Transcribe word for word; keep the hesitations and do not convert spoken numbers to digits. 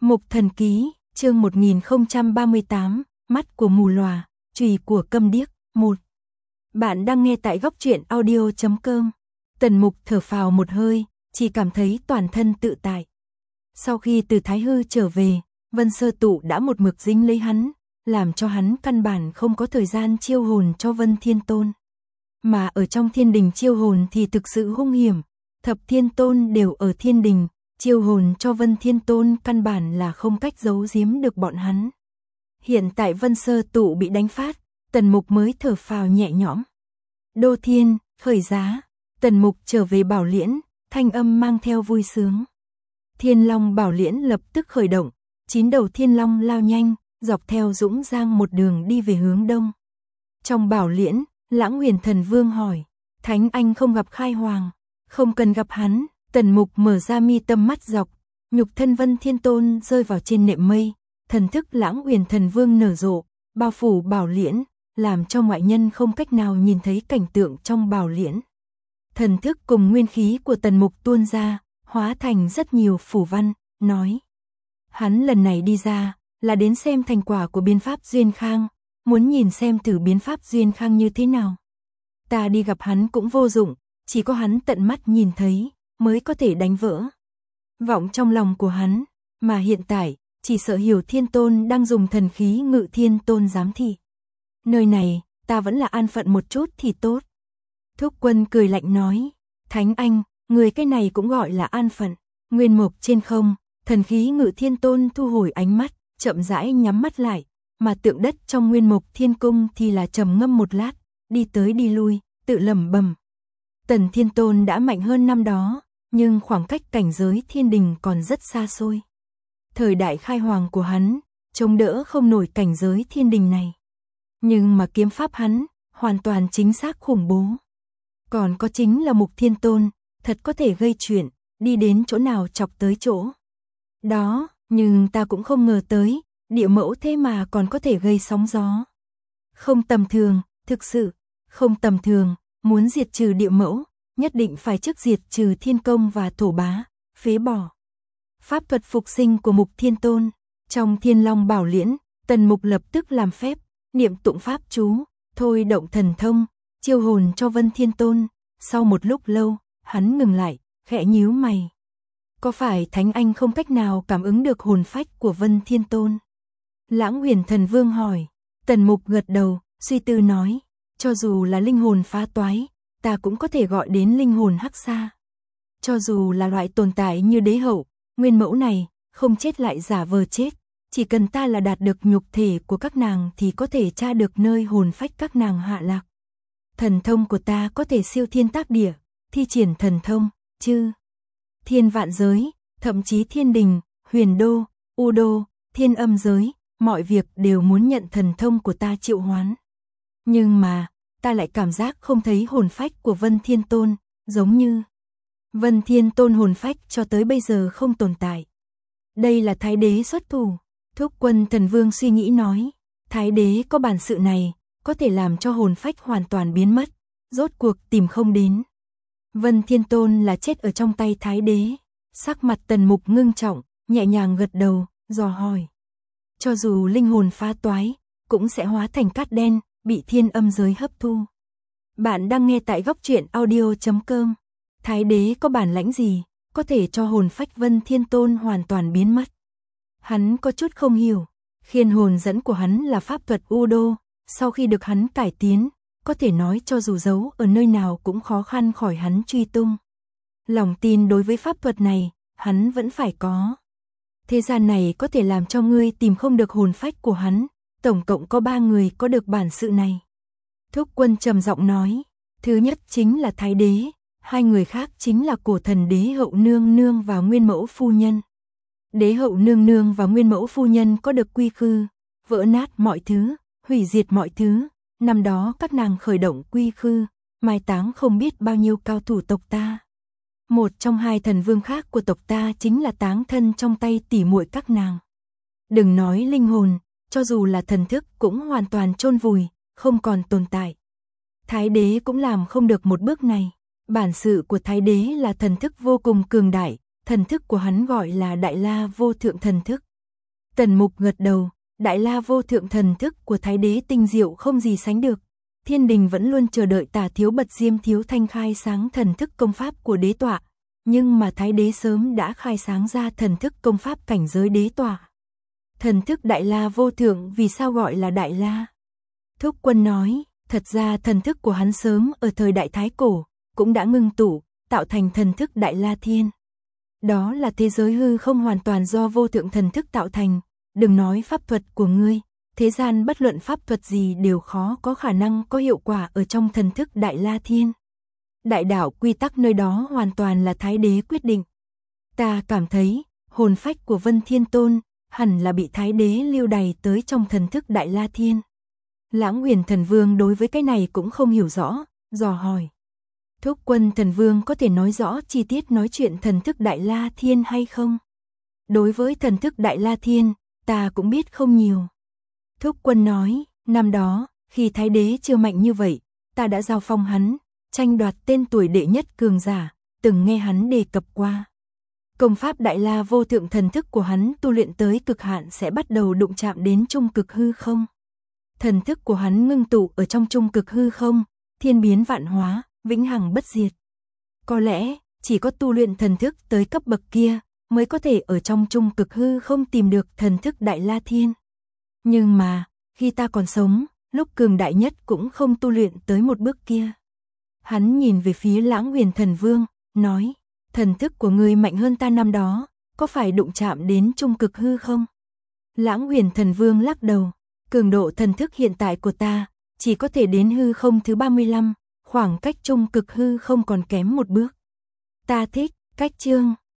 Mục Thần Ký, chương một nghìn không trăm ba mươi tám, mắt của mù lòa, chùy của câm điếc, một. Bạn đang nghe tại góc truyện audio chấm com. Tần Mục thở phào một hơi, chỉ cảm thấy toàn thân tự tại. Sau khi từ Thái Hư trở về, Vân Sơ Tụ đã một mực dính lấy hắn, làm cho hắn căn bản không có thời gian chiêu hồn cho Vân Thiên Tôn. Mà ở trong thiên đình chiêu hồn thì thực sự hung hiểm, thập thiên tôn đều ở thiên đình, chiêu hồn cho Vân Thiên Tôn căn bản là không cách giấu giếm được bọn hắn. Hiện tại Vân Sơ Tụ bị đánh phát, Tần Mục mới thở phào nhẹ nhõm. Đô Thiên, khởi giá, Tần Mục trở về Bảo Liễn, thanh âm mang theo vui sướng. Thiên Long Bảo Liễn lập tức khởi động, chín đầu Thiên Long lao nhanh, dọc theo Dũng Giang một đường đi về hướng đông. Trong Bảo Liễn, Lãng Huyền Thần Vương hỏi, Thánh Anh không gặp Khai Hoàng, không cần gặp hắn. Tần Mục mở ra mi tâm mắt dọc, nhục thân Vân Thiên Tôn rơi vào trên nệm mây, thần thức Lãng Huyền Thần Vương nở rộ, bao phủ Bảo Liễn, làm cho ngoại nhân không cách nào nhìn thấy cảnh tượng trong Bảo Liễn. Thần thức cùng nguyên khí của Tần Mục tuôn ra, hóa thành rất nhiều phủ văn, nói: hắn lần này đi ra, là đến xem thành quả của biến pháp Duyên Khang, muốn nhìn xem thử biến pháp Duyên Khang như thế nào. Ta đi gặp hắn cũng vô dụng, chỉ có hắn tận mắt nhìn thấy mới có thể đánh vỡ vọng trong lòng của hắn, mà hiện tại, chỉ sợ Hiểu Thiên Tôn đang dùng thần khí Ngự Thiên Tôn giám thị. Nơi này, ta vẫn là an phận một chút thì tốt. Thúc Quân cười lạnh nói, Thánh Anh, người cái này cũng gọi là an phận. Nguyên mục trên không, thần khí Ngự Thiên Tôn thu hồi ánh mắt, chậm rãi nhắm mắt lại, mà tượng đất trong Nguyên Mục Thiên Cung thì là trầm ngâm một lát, đi tới đi lui, tự lẩm bẩm. Tần Thiên Tôn đã mạnh hơn năm đó, nhưng khoảng cách cảnh giới thiên đình còn rất xa xôi. Thời đại khai hoàng của hắn, chống đỡ không nổi cảnh giới thiên đình này. Nhưng mà kiếm pháp hắn, hoàn toàn chính xác khủng bố. Còn có chính là Mục Thiên Tôn, thật có thể gây chuyện, đi đến chỗ nào chọc tới chỗ đó, nhưng ta cũng không ngờ tới, địa mẫu thế mà còn có thể gây sóng gió. Không tầm thường, thực sự, không tầm thường, muốn diệt trừ địa mẫu, nhất định phải trước diệt trừ Thiên Công và Thổ Bá, phế bỏ pháp thuật phục sinh của Mục Thiên Tôn. Trong Thiên Long Bảo Liễn, Tần Mục lập tức làm phép, niệm tụng pháp chú, thôi động thần thông, chiêu hồn cho Vân Thiên Tôn. Sau một lúc lâu, hắn ngừng lại, khẽ nhíu mày. Có phải Thánh Anh không cách nào cảm ứng được hồn phách của Vân Thiên Tôn? Lãng Huyền Thần Vương hỏi. Tần Mục gật đầu, suy tư nói, cho dù là linh hồn phá toái, ta cũng có thể gọi đến linh hồn hắc sa. Cho dù là loại tồn tại như đế hậu, nguyên mẫu này, không chết lại giả vờ chết, chỉ cần ta là đạt được nhục thể của các nàng thì có thể tra được nơi hồn phách các nàng hạ lạc. Thần thông của ta có thể siêu thiên tác địa, thi triển thần thông, chứ thiên vạn giới, thậm chí thiên đình, huyền đô, u đô, thiên âm giới, mọi việc đều muốn nhận thần thông của ta triệu hoán. Nhưng mà, ta lại cảm giác không thấy hồn phách của Vân Thiên Tôn, giống như Vân Thiên Tôn hồn phách cho tới bây giờ không tồn tại. Đây là Thái Đế xuất thủ. Thúc Quân Thần Vương suy nghĩ nói, Thái Đế có bản sự này, có thể làm cho hồn phách hoàn toàn biến mất, rốt cuộc tìm không đến. Vân Thiên Tôn là chết ở trong tay Thái Đế. Sắc mặt Tần Mục ngưng trọng, nhẹ nhàng gật đầu, dò hỏi. Cho dù linh hồn phá toái, cũng sẽ hóa thành cát đen, bị thiên âm giới hấp thu. Bạn đang nghe tại góc truyện audio chấm com. Thái Đế có bản lãnh gì, có thể cho hồn phách Vân Thiên Tôn hoàn toàn biến mất? Hắn có chút không hiểu. Khiên hồn dẫn của hắn là pháp thuật u đô, sau khi được hắn cải tiến, có thể nói cho dù giấu ở nơi nào cũng khó khăn khỏi hắn truy tung. Lòng tin đối với pháp thuật này, hắn vẫn phải có. Thế gian này có thể làm cho ngươi tìm không được hồn phách của hắn, tổng cộng có ba người có được bản sự này. Thúc Quân trầm giọng nói, thứ nhất chính là Thái Đế, hai người khác chính là Cổ Thần Đế Hậu Nương Nương và Nguyên Mẫu Phu Nhân. Đế Hậu Nương Nương và Nguyên Mẫu Phu Nhân có được quy khư, vỡ nát mọi thứ, hủy diệt mọi thứ. Năm đó các nàng khởi động quy khư, mai táng không biết bao nhiêu cao thủ tộc ta. Một trong hai thần vương khác của tộc ta chính là táng thân trong tay tỉ muội các nàng. Đừng nói linh hồn, cho dù là thần thức cũng hoàn toàn chôn vùi, không còn tồn tại. Thái Đế cũng làm không được một bước này. Bản sự của Thái Đế là thần thức vô cùng cường đại, thần thức của hắn gọi là Đại La Vô Thượng Thần Thức, Tần Mục gật đầu, Đại La vô thượng thần thức của Thái Đế tinh diệu không gì sánh được. Thiên đình vẫn luôn chờ đợi Tả Thiếu Bật Diêm Thiếu Thanh khai sáng thần thức công pháp của đế tọa, nhưng mà Thái Đế sớm đã khai sáng ra thần thức công pháp cảnh giới đế tọa. Thần thức Đại La vô thượng vì sao gọi là Đại La? Thúc Quân nói, thật ra thần thức của hắn sớm ở thời Đại Thái Cổ, cũng đã ngưng tụ, tạo thành thần thức Đại La Thiên. Đó là thế giới hư không hoàn toàn do vô thượng thần thức tạo thành, đừng nói pháp thuật của ngươi, thế gian bất luận pháp thuật gì đều khó có khả năng có hiệu quả ở trong thần thức Đại La Thiên. Đại đạo quy tắc nơi đó hoàn toàn là Thái Đế quyết định. Ta cảm thấy, hồn phách của Vân Thiên Tôn hẳn là bị Thái Đế lưu đày tới trong thần thức Đại La Thiên. Lãng Huyền Thần Vương đối với cái này cũng không hiểu rõ, dò hỏi. Thúc Quân Thần Vương có thể nói rõ chi tiết nói chuyện thần thức Đại La Thiên hay không? Đối với thần thức Đại La Thiên, ta cũng biết không nhiều. Thúc Quân nói, năm đó, khi Thái Đế chưa mạnh như vậy, ta đã giao phong hắn, tranh đoạt tên tuổi đệ nhất cường giả, từng nghe hắn đề cập qua. Công pháp Đại La vô thượng thần thức của hắn tu luyện tới cực hạn sẽ bắt đầu đụng chạm đến trung cực hư không. Thần thức của hắn ngưng tụ ở trong trung cực hư không, thiên biến vạn hóa, vĩnh hằng bất diệt. Có lẽ, chỉ có tu luyện thần thức tới cấp bậc kia, mới có thể ở trong trung cực hư không tìm được thần thức Đại La Thiên. Nhưng mà, khi ta còn sống, lúc cường đại nhất cũng không tu luyện tới một bước kia. Hắn nhìn về phía Lãng Huyền Thần Vương, nói, thần thức của ngươi mạnh hơn ta năm đó, có phải đụng chạm đến trung cực hư không? Lãng Huyền Thần Vương lắc đầu, cường độ thần thức hiện tại của ta, chỉ có thể đến hư không thứ ba mươi lăm, khoảng cách trung cực hư không còn kém một bước. Ta thích, cách chương.